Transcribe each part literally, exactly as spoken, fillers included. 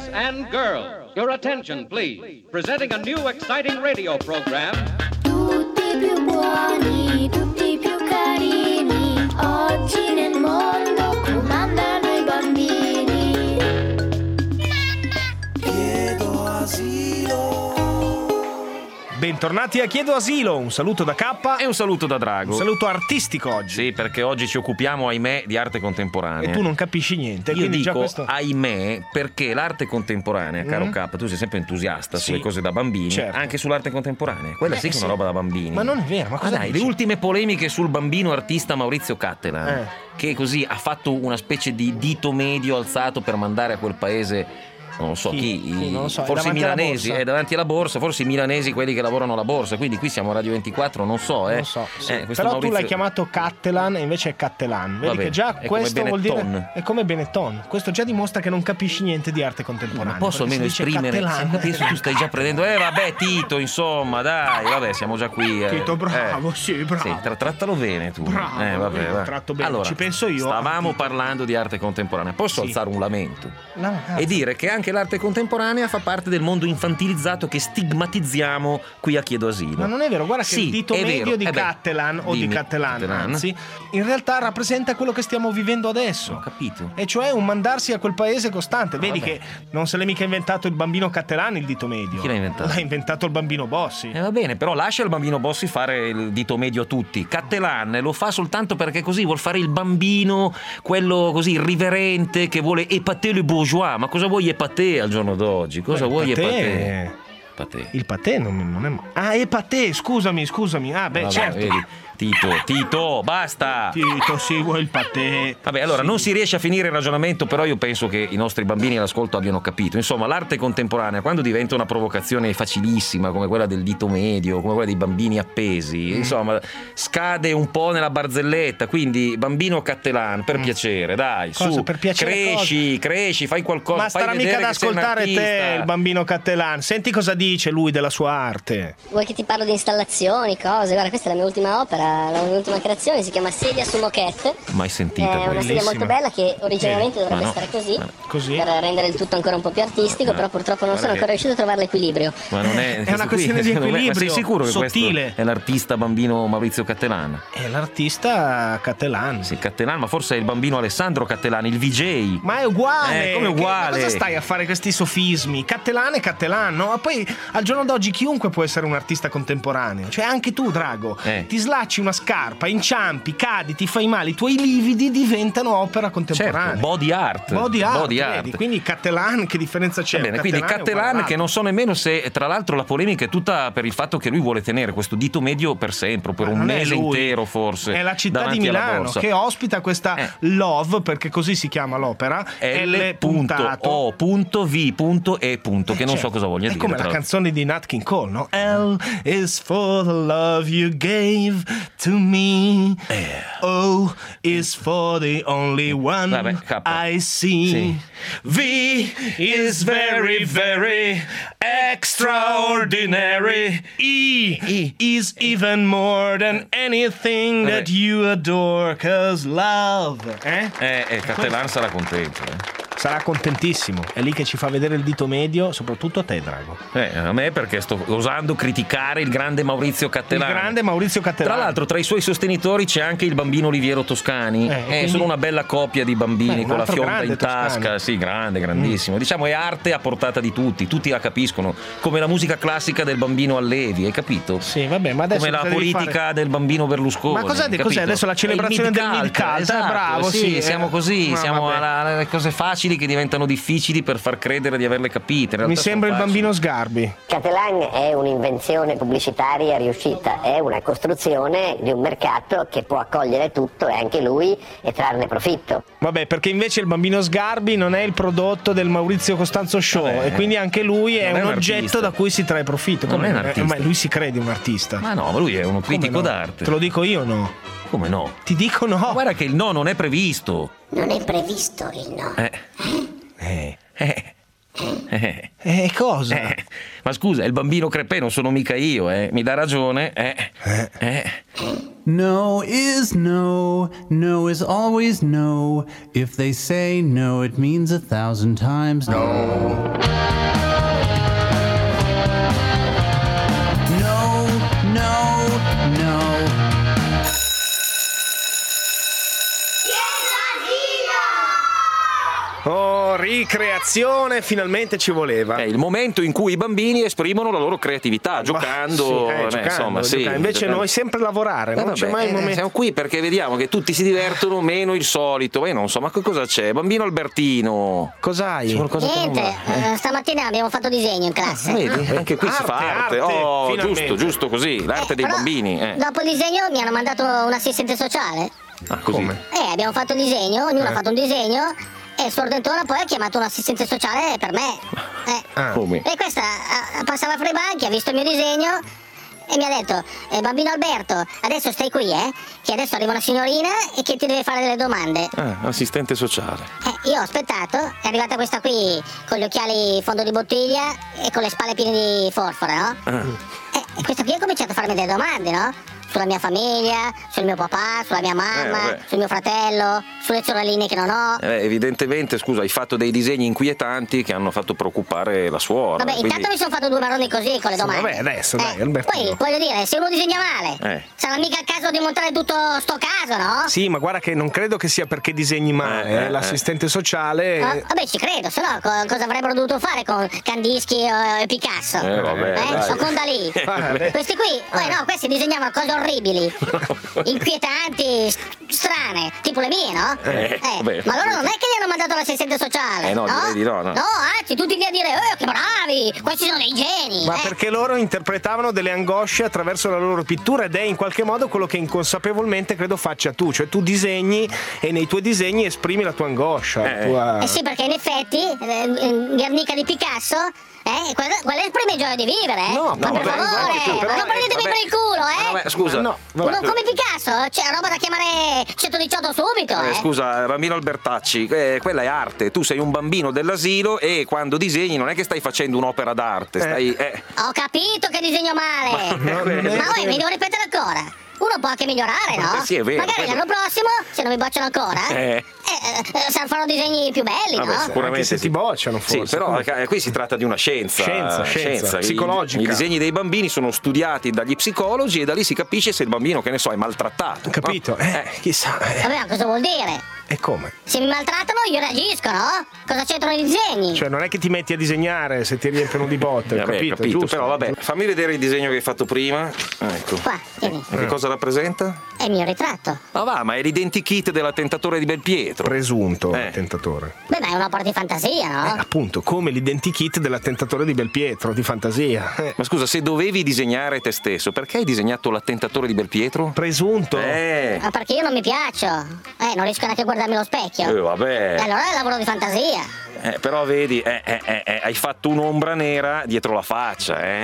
and girls, your attention please. Presenting a new exciting radio program. Tutti più buoni, tutti più carini, oggi nel mondo comandano i bambini. Chiedo asilo. Bentornati a Chiedo Asilo, un saluto da K E un saluto da Drago. un saluto artistico oggi. Sì, perché oggi ci occupiamo, ahimè, di arte contemporanea. E tu non capisci niente, Io quindi dico già questo... ahimè perché l'arte contemporanea, caro Mm. K, tu sei sempre entusiasta Sì. sulle cose da bambini, Certo. anche sull'arte contemporanea. Quella Eh, sì che è sì. una roba da bambini. Ma non è vero, ma cosa dai, dici? le ultime polemiche sul bambino artista Maurizio Cattelan, Eh. che così ha fatto una specie di dito medio alzato per mandare a quel paese... Non lo so Chi? chi, Chi? i- Non lo so, è forse i davanti alla milanesi, borsa. è davanti alla borsa, forse i milanesi quelli che lavorano alla borsa, quindi qui siamo a Radio ventiquattro, non so, eh. Non so, sì. Eh, questo Però tu l'hai Maurizio- chiamato Cattelan e invece è Cattelan. Vedi Vabbè, che già è come questo vuol Benetton. dire è come Benetton. Questo già dimostra che non capisci niente di arte contemporanea. Ma posso perché almeno si dice esprimere? Cattelan. Capisco, tu stai già prendendo. Eh vabbè, Tito, insomma, dai, vabbè, siamo già qui. eh. Tito, bravo, Eh. sì, bravo. Sì, tra- trattalo bene tu. Bravo, eh, vabbè, io va. tratto bene, Allora, ci penso io. Stavamo parlando di arte contemporanea. Posso Sì. alzare un lamento No, no. e dire che anche l'arte contemporanea fa parte del mondo infantilizzato che stigmatizziamo qui a Chiedo Asilo. Ma non è vero, guarda che Sì, il dito è medio vero. di Eh beh, Cattelan o di dimmi, Cattelan, Cattelan. anzi, in realtà rappresenta quello che stiamo vivendo adesso. Ho capito. E cioè un mandarsi a quel paese costante. Vedi vabbè. che non se l'è mica inventato il bambino Cattelan il dito medio. Chi l'ha inventato? L'ha inventato il bambino Bossi. Eh, va bene, però lascia il bambino Bossi fare il dito medio a tutti. Cattelan lo fa soltanto perché così vuol fare il bambino, quello così irriverente che vuole épater le bourgeois. Ma cosa vuoi épater al giorno d'oggi? Cosa Beh, vuoi il patè- épater? Patè. Il patè non, non è. Ah, è patè, scusami, scusami. Ah, beh, Vabbè, certo. vedi. Tito, Tito, basta. Tito, seguo il patè. Vabbè, allora Sì. non si riesce a finire il ragionamento, però io penso che i nostri bambini all'ascolto abbiano capito. Insomma, l'arte contemporanea, quando diventa una provocazione facilissima, come quella del dito medio, come quella dei bambini appesi, Mm. insomma, scade un po' nella barzelletta. Quindi, bambino Cattelan, per piacere, dai, Cosa, su, per piacere cresci, cresci, fai qualcosa. Ma fai starà vedere mica ad che sei un ascoltare te, artista. il bambino Cattelan. Senti cosa dice lui della sua arte. Vuoi che ti parlo di installazioni, cose? Guarda, questa è la mia ultima opera, la mia ultima creazione, si chiama Sedia su moquette. Mai sentita È una quella. sedia molto bella che originariamente Sì, dovrebbe ma no. stare così, Ma così? per rendere il tutto ancora un po' più artistico, Ma- però purtroppo non guarda sono che- ancora riuscito a trovare l'equilibrio. Ma non è, È una questo questione di secondo me- equilibrio, Ma sei sicuro che sottile. questo è l'artista bambino Maurizio Cattelan? È l'artista Cattelan. Sì, Cattelan, ma forse è il bambino Alessandro Cattelan, il V J. Ma è uguale. Eh, come Che- uguale? Ma cosa stai a fare questi sofismi? Cattelan è Cattelan, no? Ma poi al giorno d'oggi chiunque può essere un artista contemporaneo. Cioè anche tu, Drago. Eh. Ti slacci una scarpa, inciampi, cadi, ti fai male, i tuoi lividi diventano opera contemporanea. Certo, body art. Body art, Body vedi? art. Quindi Cattelan, che differenza c'è? Va bene, quindi è uguale Cattelan, all'altro. che non so nemmeno se, tra l'altro, la polemica è tutta per il fatto che lui vuole tenere questo dito medio per sempre, per Ma un non è mese lui. intero forse. È la città di davanti alla Milano borsa. che ospita questa Eh. Love, perché così si chiama l'opera. L puntato. O V E che non so Certo. cosa voglia è dire. come tra la l'altro. canzone di Nat King Cole, no? L is for the love you gave to me. O is for the only one Vabbè, K. I see. Sì. V is very, very extraordinary. E, E. is even more than anything Vabbè. that you adore, cause love. Eh? Eh, eh, Cattelan sarà contento. Eh. Sarà contentissimo. È lì che ci fa vedere il dito medio, soprattutto a te, Drago. Eh, a me perché sto osando criticare il grande Maurizio Cattelan. Il grande Maurizio Cattelan. Tra l'altro, tra i suoi sostenitori c'è anche il bambino Oliviero Toscani. Eh, Eh, quindi- Sono una bella coppia di bambini Beh, un con la altro fionda grande in tasca. Toscani. Sì, grande, grandissimo. Diciamo, è arte a portata di tutti, tutti la capiscono. Come la musica classica del bambino Allevi, hai capito? Sì, vabbè, ma adesso Come la cosa devi politica fare? del bambino Berlusconi. Ma cos'è, capito? cos'è adesso la celebrazione È il del mid-cult? esatto, Eh, bravo, sì, sì, siamo eh. così, No, siamo vabbè. alla- alle cose facili che diventano difficili per far credere di averle capite. In Mi realtà sembra il sono facili. bambino Sgarbi. Cattelan è un'invenzione pubblicitaria riuscita, è una costruzione di un mercato che può accogliere tutto e anche lui e trarne profitto. Vabbè, perché invece il bambino Sgarbi non è il prodotto del Maurizio Costanzo Show, Vabbè, e quindi anche lui è non è un un oggetto artista. da cui si trae profitto. Non Come- è un eh, artista. Ma lui si crede un artista. Ma no, ma lui è uno Come critico no? d'arte. Te lo dico io, no? Come no? Ti dico no. Ma guarda che il no non è previsto. Non è previsto il no. Eh. Eh. Eh. Eh. Eh, cosa? Eh. Ma scusa, il bambino Crepè non sono mica io, eh. Mi dà ragione, eh. Eh. Eh. No is no, no is always no. If they say no, it means a thousand times no. No, no, no. Oh, ricreazione, finalmente ci voleva. È il momento in cui i bambini esprimono la loro creatività, giocando, Bah, sì, eh, eh, giocando, insomma, sì, giocando. Invece giocando. noi sempre lavorare, Eh, non vabbè, c'è mai il eh, momento. siamo qui perché vediamo che tutti si divertono meno il solito. Io non so, ma che cosa c'è? Bambino Albertino. Cos'hai? C'è qualcosa che non Niente, va? eh, stamattina abbiamo fatto disegno in classe. Vedi? Anche qui si Arte, fa arte. arte, Oh, finalmente. giusto, giusto così. L'arte Eh, dei però, bambini. Eh. Dopo il disegno mi hanno mandato un assistente sociale. Ah, così. Come? Eh, abbiamo fatto il disegno, ognuno ha fatto un disegno e il sorventone poi ha chiamato un assistente sociale per me. Eh. Ah. Come? E questa ah, passava fra i banchi, ha visto il mio disegno e mi ha detto, eh, bambino Alberto, adesso stai qui, eh? Che adesso arriva una signorina e che ti deve fare delle domande. Ah, assistente sociale. Eh, io ho aspettato, è arrivata questa qui con gli occhiali fondo di bottiglia e con le spalle piene di forfora, no? Ah. Eh, e questa qui ha cominciato a farmi delle domande, no? Sulla mia famiglia, sul mio papà, sulla mia mamma, vabbè. sul mio fratello, sulle sorelline che non ho. Eh, evidentemente, scusa, hai fatto dei disegni inquietanti che hanno fatto preoccupare la suora. Vabbè, quindi- intanto mi sono fatto due marroni così con le domande. vabbè, adesso, dai, Eh, Albertino. Poi, voglio dire, se uno disegna male, Eh. sarà mica il caso di montare tutto sto caso, no? Sì, ma guarda che non credo che sia perché disegni male. Eh, eh, eh, L'assistente sociale. Ah, vabbè, ci credo, se no co- cosa avrebbero dovuto fare con Kandinsky e Picasso? Eh, vabbè, dai. O con Dalì? Vabbè. Questi qui, eh, no, questi disegnavano cose orribili, inquietanti, s- strane, tipo le mie, no? Eh, vabbè. Ma loro non è che gli hanno mandato l'assistente sociale, Eh, no, direi di no, no. No, anzi, tutti lì a dire, eh, che bravi, questi sono dei geni. Ma eh. perché loro interpretavano delle angosce attraverso la loro pittura ed è in qualche modo quello che inconsapevolmente credo faccia tu, cioè tu disegni e nei tuoi disegni esprimi la tua angoscia. la Eh. tua- Eh sì, perché in effetti eh, Guernica di Picasso, eh, quella, quella esprime gioia di vivere, eh? No, ma no, per vabbè, favore, vabbè, però, ma non prendetemi vabbè. per il culo, eh? Ma vabbè, scusa. No, vabbè. Uno come Picasso, c'è roba da chiamare centodiciotto subito, Eh, eh? scusa, Ramiro Albertacci, eh, quella è arte. Tu sei un bambino dell'asilo e quando disegni non è che stai facendo un'opera d'arte, stai. Eh. Ho capito che disegno male. no, non è Ma poi vero. mi devo ripetere ancora. Uno può anche migliorare, no? Eh sì, è vero, Magari quello- l'anno prossimo, se non mi bocciano ancora, Eh. eh, eh, eh, faranno disegni più belli, Vabbè, no? sicuramente Anche se sì. ti bocciano Sì, forse. però eh, qui si tratta di una scienza. Scienza, scienza, I- psicologica. I, disegni dei bambini sono studiati dagli psicologi e da lì si capisce se il bambino, che ne so, è maltrattato. no? Capito? Eh, chissà. eh. Vabbè, ma cosa vuol dire? E come? Se mi maltrattano io reagisco, no? Cosa c'entrano i disegni? Cioè non è che ti metti a disegnare se ti riempiono di botte, Vabbè, capito? capito, Giusto? però vabbè, fammi vedere il disegno che hai fatto prima. Ecco. Qua, tieni. E che cosa rappresenta? È il mio ritratto. Ma va, ma è l'identikit dell'attentatore di Belpietro. Presunto Eh. attentatore. Beh, ma è un'opera di fantasia, no? Appunto, come l'identikit dell'attentatore di Belpietro, di fantasia. Eh. Ma scusa, se dovevi disegnare te stesso, perché hai disegnato l'attentatore di Belpietro? Presunto? Eh, Ma perché io non mi piaccio. Eh, non riesco neanche a guardarmi allo specchio. eh, E vabbè. allora è lavoro di fantasia. Eh, però vedi, eh, eh, eh, eh, hai fatto un'ombra nera dietro la faccia, eh?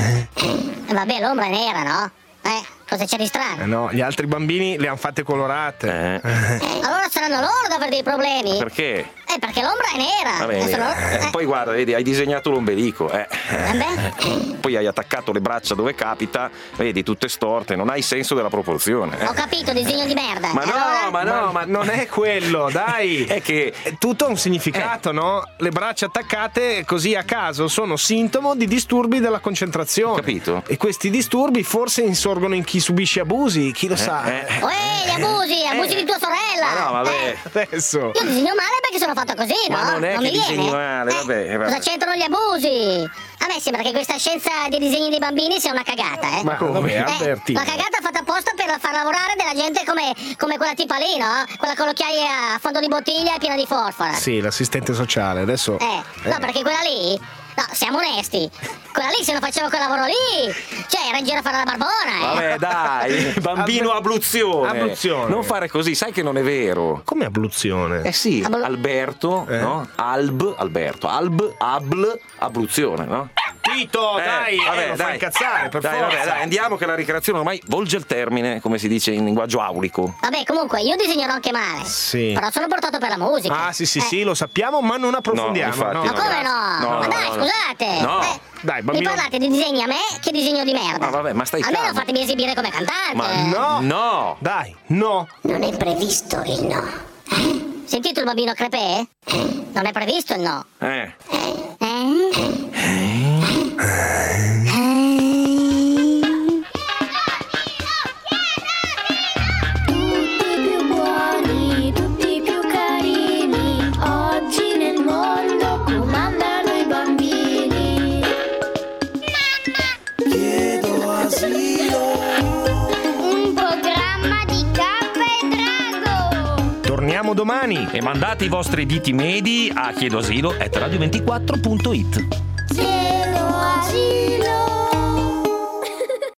E vabbè, l'ombra è nera, no? Eh, cosa c'è di Eh strano? no, gli altri bambini le hanno fatte colorate. Eh, Allora saranno loro ad avere dei problemi. perché? Eh, perché l'ombra è nera. Va bene, Adesso loro- eh, eh, poi guarda, vedi, hai disegnato l'ombelico, eh. Vabbè, Poi hai attaccato le braccia dove capita, vedi, tutte storte, non hai senso della proporzione. eh. ho capito, disegno di merda. Ma E no, allora? ma no, ma non è quello, dai. È che È tutto ha un significato, no? Le braccia attaccate così a caso sono sintomo di disturbi della concentrazione. Capito? E questi disturbi forse insorgono in chi subisce abusi, chi lo sa. eh. Uè, gli abusi, abusi di tua sorella. Ma no, vabbè. Eh, Adesso. io disegno male perché sono fatto così, no? Ma non è che mi disegni viene. male, Eh, vabbè, eh, vabbè. Cosa c'entrano gli abusi? A me sembra che questa scienza dei disegni dei bambini sia una cagata, eh. Ma come, Eh, Albertino? la cagata fatta apposta per far lavorare della gente come, come quella tipa lì, no? Quella con l'occhiaio a fondo di bottiglia e piena di forfora. Sì, l'assistente sociale, adesso. Eh, no, perché quella lì. No, siamo onesti. Quella lì se non faceva quel lavoro lì, cioè era in giro a fare la barbona, eh. Vabbè, dai, bambino Albe- abluzione. abluzione. Non fare così, sai che non è vero. Come abluzione? Eh sì, Ablu- Alberto, Eh. no? Alb, Alberto, Alb, Abl, abluzione, no? Tito, Eh, dai, vabbè, eh, lo fai dai. incazzare, per dai, forza. vabbè, dai, andiamo che la ricreazione ormai volge il termine, come si dice in linguaggio aulico. Vabbè, comunque, io disegnerò anche male. Sì. Però sono portato per la musica. Ah, sì, sì, Eh, sì, lo sappiamo, ma non approfondiamo. No, infatti, Ma come no? No, Ma no, dai, no, no. scusate. No. Eh, Dai, Mi bambino. parlate di disegni a me che disegno di merda. Ma vabbè, ma stai Almeno calmo. fatemi esibire come cantante. Ma No! No! Dai, no! Non è previsto il no. Sentito il bambino crepè? Non è previsto il no. Eh. Tutti più buoni, tutti più carini. Oggi nel mondo comandano i bambini. Chiedo asilo. Un programma di Cappa e Drago. Torniamo domani! E mandate i vostri diti medi a chiedoasilo at radio ventiquattro punto it. Chiedo asilo.